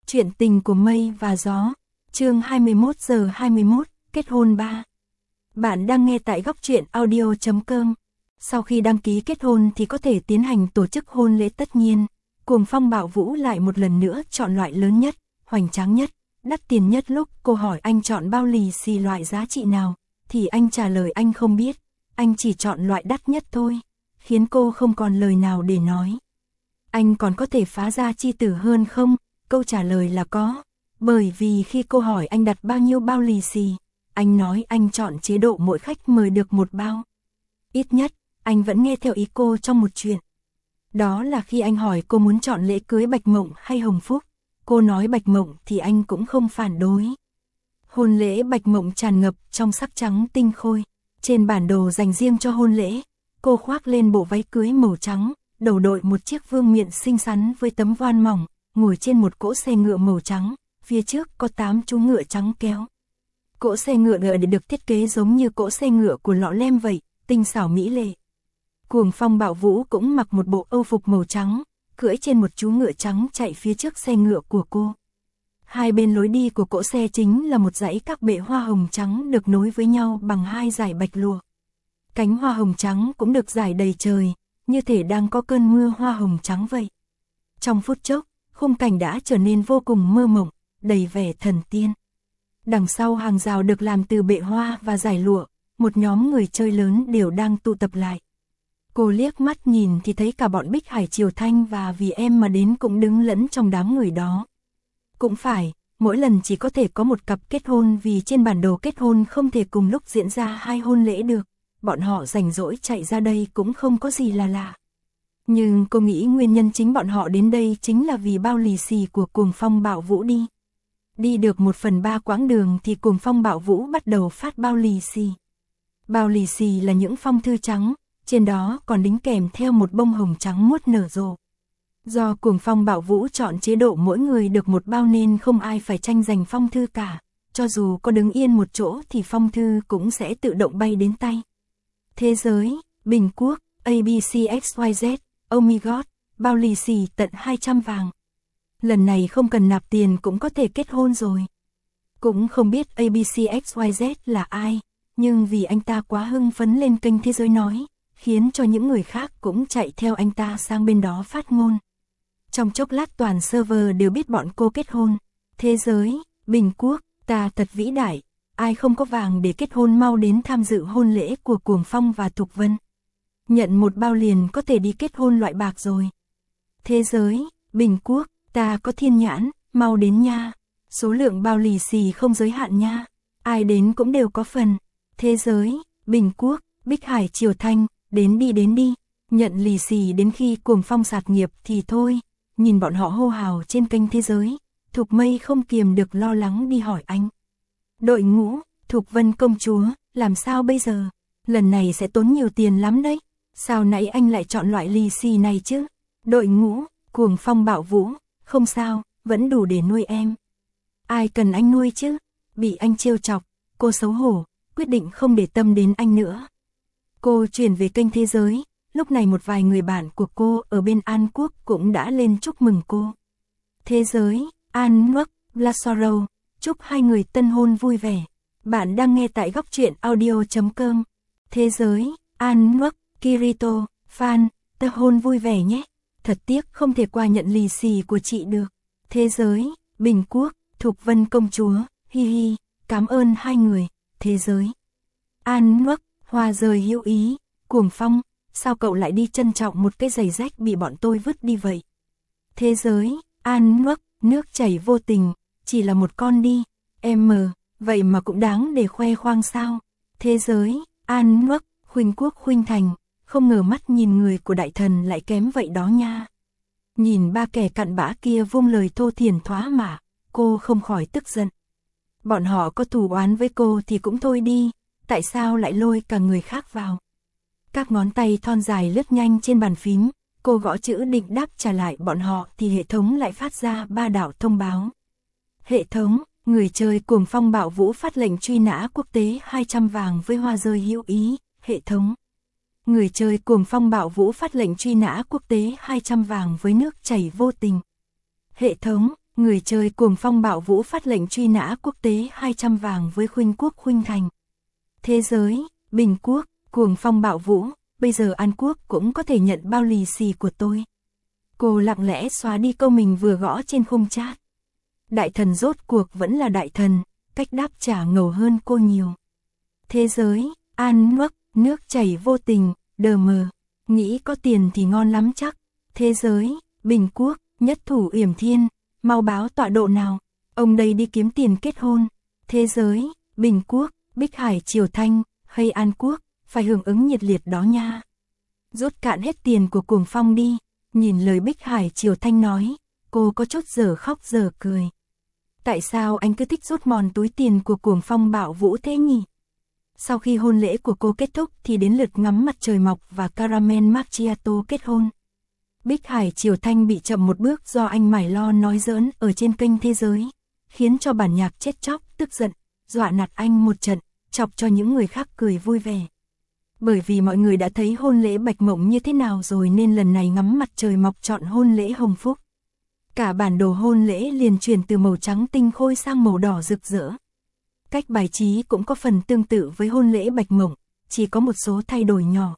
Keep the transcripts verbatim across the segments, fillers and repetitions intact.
Chuyện tình của mây và gió, chương hai mươi mốt giờ hai mươi mốt, kết hôn ba. Bạn đang nghe tại góc truyện audio chấm com. Sau khi đăng ký kết hôn thì có thể tiến hành tổ chức hôn lễ tất nhiên. Cuồng Phong Bạo Vũ lại một lần nữa chọn loại lớn nhất, hoành tráng nhất, đắt tiền nhất. Lúc cô hỏi anh chọn bao lì xì loại giá trị nào, thì anh trả lời anh không biết, anh chỉ chọn loại đắt nhất thôi, khiến cô không còn lời nào để nói. Anh còn có thể phá ra chi tử hơn không? Câu trả lời là có, bởi vì khi cô hỏi anh đặt bao nhiêu bao lì xì, anh nói anh chọn chế độ mỗi khách mời được một bao. Ít nhất, anh vẫn nghe theo ý cô trong một chuyện. Đó là khi anh hỏi cô muốn chọn lễ cưới Bạch Mộng hay Hồng Phúc, cô nói Bạch Mộng thì anh cũng không phản đối. Hôn lễ Bạch Mộng tràn ngập trong sắc trắng tinh khôi, trên bản đồ dành riêng cho hôn lễ, cô khoác lên bộ váy cưới màu trắng, đầu đội một chiếc vương miện xinh xắn với tấm voan mỏng, ngồi trên một cỗ xe ngựa màu trắng, phía trước có tám chú ngựa trắng kéo. Cỗ xe ngựa ngựa để được thiết kế giống như cỗ xe ngựa của Lọ Lem vậy, tinh xảo mỹ lệ. Cuồng Phong Bạo Vũ cũng mặc một bộ âu phục màu trắng, cưỡi trên một chú ngựa trắng chạy phía trước xe ngựa của cô. Hai bên lối đi của cỗ xe chính là một dãy các bệ hoa hồng trắng được nối với nhau bằng hai dải bạch lụa. Cánh hoa hồng trắng cũng được rải đầy trời, như thể đang có cơn mưa hoa hồng trắng vậy. Trong phút chốc, khung cảnh đã trở nên vô cùng mơ mộng, đầy vẻ thần tiên. Đằng sau hàng rào được làm từ bệ hoa và dải lụa, một nhóm người chơi lớn đều đang tụ tập lại. Cô liếc mắt nhìn thì thấy cả bọn Bích Hải Triều Thanh và Vì Em mà đến cũng đứng lẫn trong đám người đó. Cũng phải, mỗi lần chỉ có thể có một cặp kết hôn vì trên bản đồ kết hôn không thể cùng lúc diễn ra hai hôn lễ được. Bọn họ rảnh rỗi chạy ra đây cũng không có gì là lạ. Nhưng cô nghĩ nguyên nhân chính bọn họ đến đây chính là vì bao lì xì của Cuồng Phong Bạo Vũ đi. Đi được một phần ba quãng đường thì Cuồng Phong Bạo Vũ bắt đầu phát bao lì xì. Bao lì xì là những phong thư trắng, trên đó còn đính kèm theo một bông hồng trắng muốt nở rộ. Do Cuồng Phong Bạo Vũ chọn chế độ mỗi người được một bao nên không ai phải tranh giành phong thư cả. Cho dù có đứng yên một chỗ thì phong thư cũng sẽ tự động bay đến tay. Thế giới, Bình Quốc, a bê xê ích y dét, oh my god, bao lì xì tận hai trăm vàng. Lần này không cần nạp tiền cũng có thể kết hôn rồi. Cũng không biết a bê xê ích y dét là ai, nhưng vì anh ta quá hưng phấn lên kênh Thế Giới nói, khiến cho những người khác cũng chạy theo anh ta sang bên đó phát ngôn. Trong chốc lát toàn server đều biết bọn cô kết hôn. Thế giới, Bình Quốc, ta thật vĩ đại. Ai không có vàng để kết hôn mau đến tham dự hôn lễ của Cuồng Phong và Thục Vân. Nhận một bao liền có thể đi kết hôn loại bạc rồi. Thế giới, Bình Quốc, ta có thiên nhãn, mau đến nha. Số lượng bao lì xì không giới hạn nha. Ai đến cũng đều có phần. Thế giới, Bình Quốc, Bích Hải Triều Thanh, đến đi đến đi. Nhận lì xì đến khi Cuồng Phong sạt nghiệp thì thôi. Nhìn bọn họ hô hào trên kênh Thế Giới, Thục Mây không kiềm được lo lắng đi hỏi anh. Đội ngũ, Thục Vân công chúa, làm sao bây giờ? Lần này sẽ tốn nhiều tiền lắm đấy. Sao nãy anh lại chọn loại lì xì này chứ? Đội ngũ, Cuồng Phong Bạo Vũ, không sao, vẫn đủ để nuôi em. Ai cần anh nuôi chứ? Bị anh trêu chọc, cô xấu hổ, quyết định không để tâm đến anh nữa. Cô chuyển về kênh Thế Giới, lúc này một vài người bạn của cô ở bên An Quốc cũng đã lên chúc mừng cô. Thế Giới, An Quốc, Blasoro, chúc hai người tân hôn vui vẻ. Bạn đang nghe tại góc truyện audio chấm com. Thế Giới, An Quốc, Kirito, Phan, tân hôn vui vẻ nhé. Thật tiếc không thể qua nhận lì xì của chị được. Thế Giới, Bình Quốc, Thục Vân công chúa, hi hi, cảm ơn hai người. Thế Giới, An Quốc, Hoa rời hữu ý, Cuồng Phong, sao cậu lại đi trân trọng một cái giày rách bị bọn tôi vứt đi vậy? Thế Giới, An Quốc, nước chảy vô tình, chỉ là một con đi, em mờ, vậy mà cũng đáng để khoe khoang sao? Thế Giới, An Quốc, Khuynh Quốc Khuynh Thành, không ngờ mắt nhìn người của đại thần lại kém vậy đó nha. Nhìn ba kẻ cặn bã kia vung lời thô thiển thoá mạ, cô không khỏi tức giận. Bọn họ có thù oán với cô thì cũng thôi đi, tại sao lại lôi cả người khác vào? Các ngón tay thon dài lướt nhanh trên bàn phím, cô gõ chữ định đáp trả lại bọn họ thì hệ thống lại phát ra ba đạo thông báo. Hệ thống, người chơi Cuồng Phong Bạo Vũ phát lệnh truy nã quốc tế hai trăm vàng với Hoa rơi hữu ý. Hệ thống, người chơi Cuồng Phong Bạo Vũ phát lệnh truy nã quốc tế hai trăm vàng với nước chảy vô tình. Hệ thống, Người chơi Cuồng Phong Bạo Vũ phát lệnh truy nã quốc tế hai trăm vàng với Khuynh Quốc Khuynh Thành. Thế giới, Bình Quốc, Cuồng Phong Bạo Vũ, bây giờ An Quốc cũng có thể nhận bao lì xì của tôi. Cô lặng lẽ xóa đi câu mình vừa gõ trên khung chat. Đại thần rốt cuộc vẫn là đại thần, cách đáp trả ngầu hơn cô nhiều. Thế giới, An Quốc, nước chảy vô tình, đờ mờ, nghĩ có tiền thì ngon lắm chắc. Thế giới, Bình Quốc, nhất thủ Yểm Thiên, mau báo tọa độ nào, ông đây đi kiếm tiền kết hôn. Thế giới, Bình Quốc, Bích Hải Triều Thanh, hay An Quốc, phải hưởng ứng nhiệt liệt đó nha. Rút cạn hết tiền của Cuồng Phong đi, nhìn lời Bích Hải Triều Thanh nói, cô có chút giờ khóc giờ cười. Tại sao anh cứ thích rút mòn túi tiền của Cuồng Phong Bạo Vũ thế nhỉ? Sau khi hôn lễ của cô kết thúc thì đến lượt ngắm mặt trời mọc và caramel macchiato kết hôn. Bích Hải Triều Thanh bị chậm một bước do anh mải lo nói giỡn ở trên kênh Thế Giới, khiến cho bản nhạc chết chóc, tức giận, dọa nạt anh một trận, chọc cho những người khác cười vui vẻ. Bởi vì mọi người đã thấy hôn lễ Bạch Mộng như thế nào rồi nên lần này ngắm mặt trời mọc chọn hôn lễ Hồng Phúc. Cả bản đồ hôn lễ liền chuyển từ màu trắng tinh khôi sang màu đỏ rực rỡ. Cách bài trí cũng có phần tương tự với hôn lễ Bạch Mộng, chỉ có một số thay đổi nhỏ.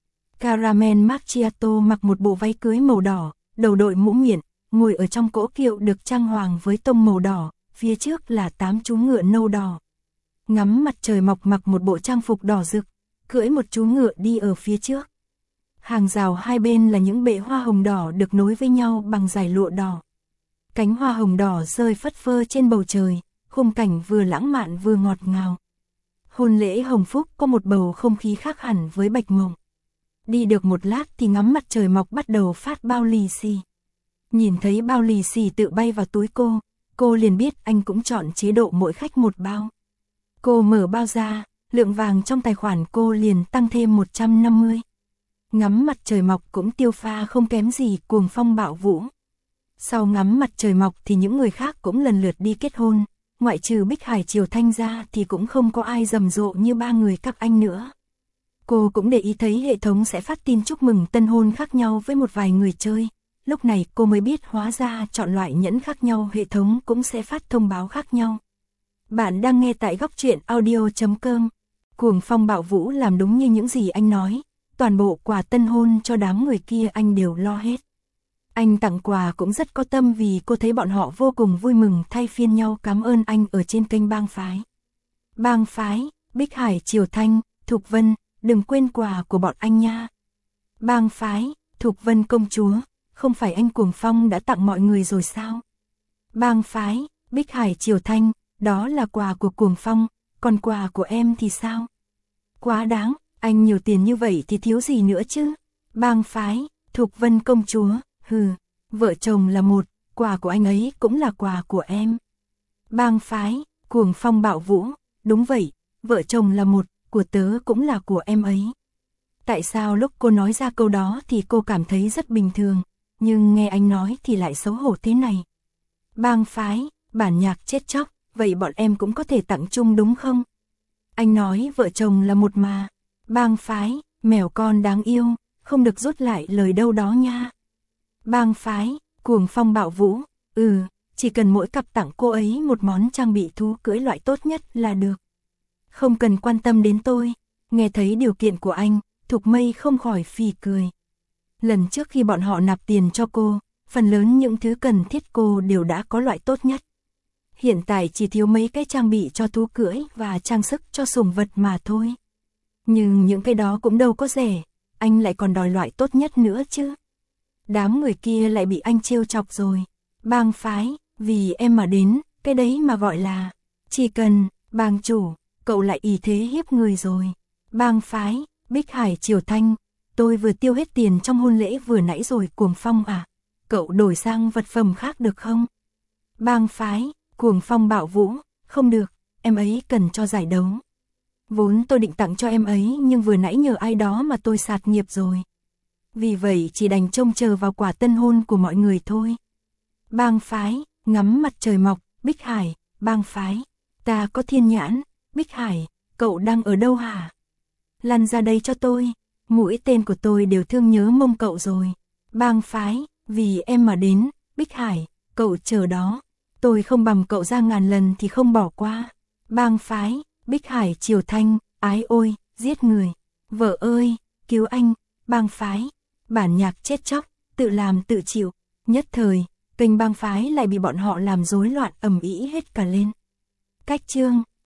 Caramel Macchiato mặc một bộ váy cưới màu đỏ, đầu đội mũ miệng, ngồi ở trong cỗ kiệu được trang hoàng với tông màu đỏ, phía trước là tám chú ngựa nâu đỏ. Ngắm mặt trời mọc mặc một bộ trang phục đỏ rực, cưỡi một chú ngựa đi ở phía trước. Hàng rào hai bên là những bệ hoa hồng đỏ được nối với nhau bằng dải lụa đỏ. Cánh hoa hồng đỏ rơi phất phơ trên bầu trời, khung cảnh vừa lãng mạn vừa ngọt ngào. Hôn lễ Hồng Phúc có một bầu không khí khác hẳn với Bạch Mộng. Đi được một lát thì ngắm mặt trời mọc bắt đầu phát bao lì xì. Nhìn thấy bao lì xì tự bay vào túi cô, cô liền biết anh cũng chọn chế độ mỗi khách một bao. Cô mở bao ra, lượng vàng trong tài khoản cô liền tăng thêm một trăm năm mươi. Ngắm mặt trời mọc cũng tiêu pha không kém gì Cuồng Phong Bạo Vũ. Sau ngắm mặt trời mọc thì những người khác cũng lần lượt đi kết hôn, ngoại trừ Bích Hải Triều Thanh ra thì cũng không có ai rầm rộ như ba người các anh nữa. Cô cũng để ý thấy hệ thống sẽ phát tin chúc mừng tân hôn khác nhau với một vài người chơi. Lúc này cô mới biết hóa ra chọn loại nhẫn khác nhau hệ thống cũng sẽ phát thông báo khác nhau. Bạn đang nghe tại góc truyện audio chấm com. Cuồng Phong Bạo Vũ làm đúng như những gì anh nói, toàn bộ quà tân hôn cho đám người kia anh đều lo hết. Anh tặng quà cũng rất có tâm vì cô thấy bọn họ vô cùng vui mừng thay phiên nhau cảm ơn anh ở trên kênh Bang Phái. Bang Phái, Bích Hải Triều Thanh, Thục Vân, đừng quên quà của bọn anh nha. Bang Phái, Thục Vân công chúa, không phải anh Cuồng Phong đã tặng mọi người rồi sao? Bang Phái, Bích Hải Triều Thanh, đó là quà của Cuồng Phong, còn quà của em thì sao? Quá đáng, anh nhiều tiền như vậy thì thiếu gì nữa chứ? Bang Phái, Thục Vân công chúa, hừ, vợ chồng là một, quà của anh ấy cũng là quà của em. Bang Phái, Cuồng Phong Bạo Vũ, đúng vậy, vợ chồng là một, của tớ cũng là của em ấy. Tại sao lúc cô nói ra câu đó thì cô cảm thấy rất bình thường, nhưng nghe anh nói thì lại xấu hổ thế này. Bang Phái, bản nhạc chết chóc, vậy bọn em cũng có thể tặng chung đúng không? Anh nói vợ chồng là một mà. Bang Phái, mèo con đáng yêu, không được rút lại lời đâu đó nha. Bang Phái, Cuồng Phong Bạo Vũ, ừ, chỉ cần mỗi cặp tặng cô ấy một món trang bị thú cưỡi loại tốt nhất là được. Không cần quan tâm đến tôi. Nghe thấy điều kiện của anh, Thục Mây không khỏi phì cười. Lần trước khi bọn họ nạp tiền cho cô, phần lớn những thứ cần thiết cô đều đã có loại tốt nhất. Hiện tại chỉ thiếu mấy cái trang bị cho thú cưỡi và trang sức cho sủng vật mà thôi. Nhưng những cái đó cũng đâu có rẻ, anh lại còn đòi loại tốt nhất nữa chứ. Đám người kia lại bị anh trêu chọc rồi. Bang Phái, vì em mà đến, cái đấy mà gọi là, chỉ cần, bang chủ, cậu lại ỷ thế hiếp người rồi. Bang Phái, Bích Hải Triều Thanh, tôi vừa tiêu hết tiền trong hôn lễ vừa nãy rồi. Cuồng Phong à, cậu đổi sang vật phẩm khác được không? Bang Phái, Cuồng Phong Bạo Vũ, không được, em ấy cần cho giải đấu. Vốn tôi định tặng cho em ấy nhưng vừa nãy nhờ ai đó mà tôi sạt nghiệp rồi. Vì vậy chỉ đành trông chờ vào quả tân hôn của mọi người thôi. Bang Phái, ngắm mặt trời mọc, Bích Hải, Bang Phái, ta có thiên nhãn. Bích Hải, cậu đang ở đâu hả? Lăn ra đây cho tôi, mũi tên của tôi đều thương nhớ mông cậu rồi. Bang Phái, vì em mà đến. Bích Hải, cậu chờ đó, Tôi không bằng cậu ra ngàn lần thì không bỏ qua. Bang phái, Bích Hải Triều Thanh, ái ôi, giết người. Vợ ơi, cứu anh, bang phái. Bản nhạc chết chóc, tự làm tự chịu. Nhất thời, kênh bang phái lại bị bọn họ làm rối loạn ầm ĩ hết cả lên. Cách chương